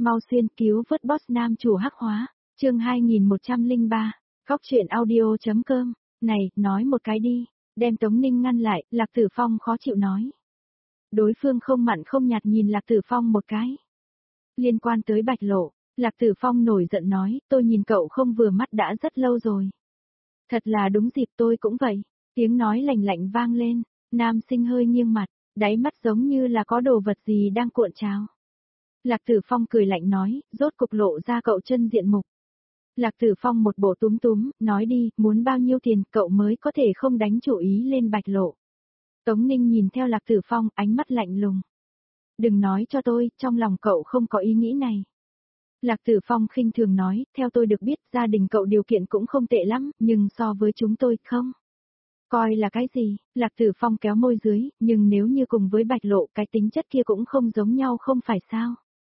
Mau xuyên cứu vớt boss nam chủ hắc hóa, chương 2103, góc truyện audio.com, này, nói một cái đi, đem Tống Ninh ngăn lại, Lạc Tử Phong khó chịu nói. Đối phương không mặn không nhạt nhìn Lạc Tử Phong một cái. Liên quan tới Bạch Lộ, Lạc Tử Phong nổi giận nói, tôi nhìn cậu không vừa mắt đã rất lâu rồi. Thật là đúng dịp tôi cũng vậy, tiếng nói lạnh lạnh vang lên, nam sinh hơi nghiêng mặt, đáy mắt giống như là có đồ vật gì đang cuộn trào. Lạc Tử Phong cười lạnh nói, rốt cục lộ ra cậu chân diện mục. Lạc Tử Phong một bộ túm túm, nói đi, muốn bao nhiêu tiền cậu mới có thể không đánh chủ ý lên Bạch Lộ. Tống Ninh nhìn theo Lạc Tử Phong, ánh mắt lạnh lùng. Đừng nói cho tôi, trong lòng cậu không có ý nghĩ này. Lạc Tử Phong khinh thường nói, theo tôi được biết gia đình cậu điều kiện cũng không tệ lắm, nhưng so với chúng tôi không. Coi là cái gì, Lạc Tử Phong kéo môi dưới, nhưng nếu như cùng với Bạch Lộ cái tính chất kia cũng không giống nhau không phải sao.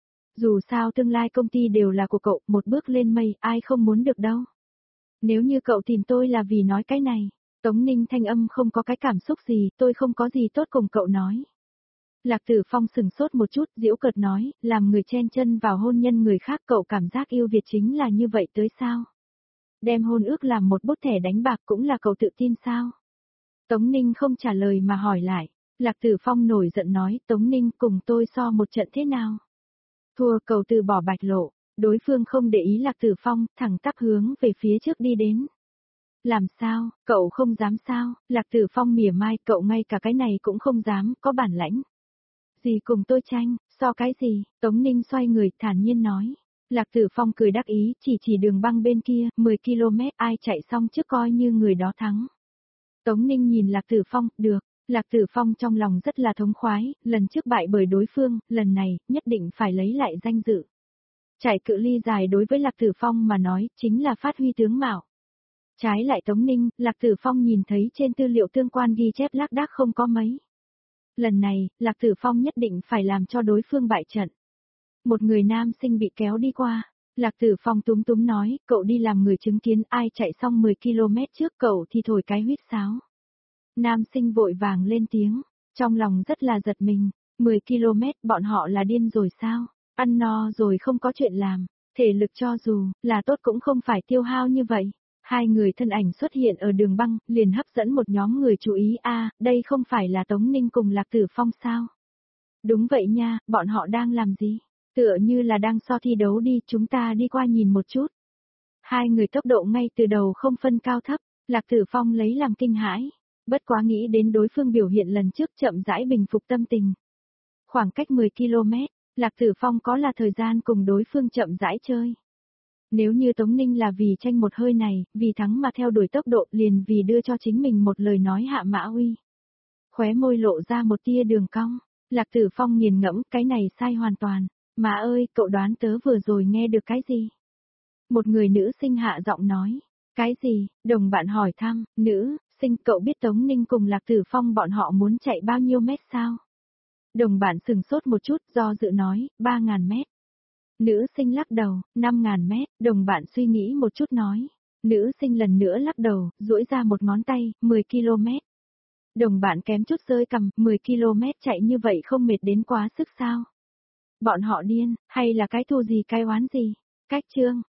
Dù sao tương lai công ty đều là của cậu, một bước lên mây, ai không muốn được đâu. Nếu như cậu tìm tôi là vì nói cái này, Tống Ninh thanh âm không có cái cảm xúc gì, tôi không có gì tốt cùng cậu nói. Lạc Tử Phong sừng sốt một chút, giễu cợt nói, làm người chen chân vào hôn nhân người khác cậu cảm giác yêu Việt chính là như vậy tới sao? Đem hôn ước làm một bút thẻ đánh bạc cũng là cậu tự tin sao? Tống Ninh không trả lời mà hỏi lại. Lạc Tử Phong nổi giận nói, Tống Ninh cùng tôi so một trận thế nào? Thua cậu từ bỏ Bạch Lộ, đối phương không để ý Lạc Tử Phong, thẳng tắp hướng về phía trước đi đến. Làm sao, cậu không dám sao? Lạc Tử Phong mỉa mai, cậu ngay cả cái này cũng không dám, có bản lãnh. Gì cùng tôi tranh, so cái gì? Tống Ninh xoay người, thản nhiên nói. Lạc Tử Phong cười đắc ý, chỉ đường băng bên kia, 10 km, ai chạy xong trước coi như người đó thắng. Tống Ninh nhìn Lạc Tử Phong, được. Lạc Tử Phong trong lòng rất là thống khoái, lần trước bại bởi đối phương, lần này, nhất định phải lấy lại danh dự. Chạy cự ly dài đối với Lạc Tử Phong mà nói, chính là phát huy tướng mạo. Trái lại Tống Ninh, Lạc Tử Phong nhìn thấy trên tư liệu tương quan ghi chép lác đác không có mấy. Lần này, Lạc Tử Phong nhất định phải làm cho đối phương bại trận. Một người nam sinh bị kéo đi qua. Lạc Tử Phong túm túm nói, cậu đi làm người chứng kiến ai chạy xong 10 km trước cậu thì thổi cái huýt sáo. Nam sinh vội vàng lên tiếng, trong lòng rất là giật mình, 10 km bọn họ là điên rồi sao, ăn no rồi không có chuyện làm, thể lực cho dù là tốt cũng không phải tiêu hao như vậy. Hai người thân ảnh xuất hiện ở đường băng, liền hấp dẫn một nhóm người chú ý đây không phải là Tống Ninh cùng Lạc Tử Phong sao? Đúng vậy nha, bọn họ đang làm gì? Tựa như là đang so thi đấu đi, chúng ta đi qua nhìn một chút. Hai người tốc độ ngay từ đầu không phân cao thấp, Lạc Tử Phong lấy làm kinh hãi. Bất quá nghĩ đến đối phương biểu hiện lần trước chậm rãi bình phục tâm tình. Khoảng cách 10 km, Lạc Tử Phong có là thời gian cùng đối phương chậm rãi chơi. Nếu như Tống Ninh là vì tranh một hơi này, vì thắng mà theo đuổi tốc độ liền vì đưa cho chính mình một lời nói hạ mã uy. Khóe môi lộ ra một tia đường cong, Lạc Tử Phong nghiền ngẫm cái này sai hoàn toàn. Mà ơi, cậu đoán tớ vừa rồi nghe được cái gì? Một người nữ sinh hạ giọng nói. Cái gì? Đồng bạn hỏi thăm, nữ sinh cậu biết Tống Ninh cùng Lạc Tử Phong bọn họ muốn chạy bao nhiêu mét sao? Đồng bạn sừng sốt một chút do dự nói, 3.000 mét. Nữ sinh lắc đầu, 5.000 mét, đồng bạn suy nghĩ một chút nói. Nữ sinh lần nữa lắc đầu, duỗi ra một ngón tay, 10 km. Đồng bạn kém chút rơi cằm, 10 km chạy như vậy không mệt đến quá sức sao? Bọn họ điên, hay là cái thù gì cái oán gì? Cách chương.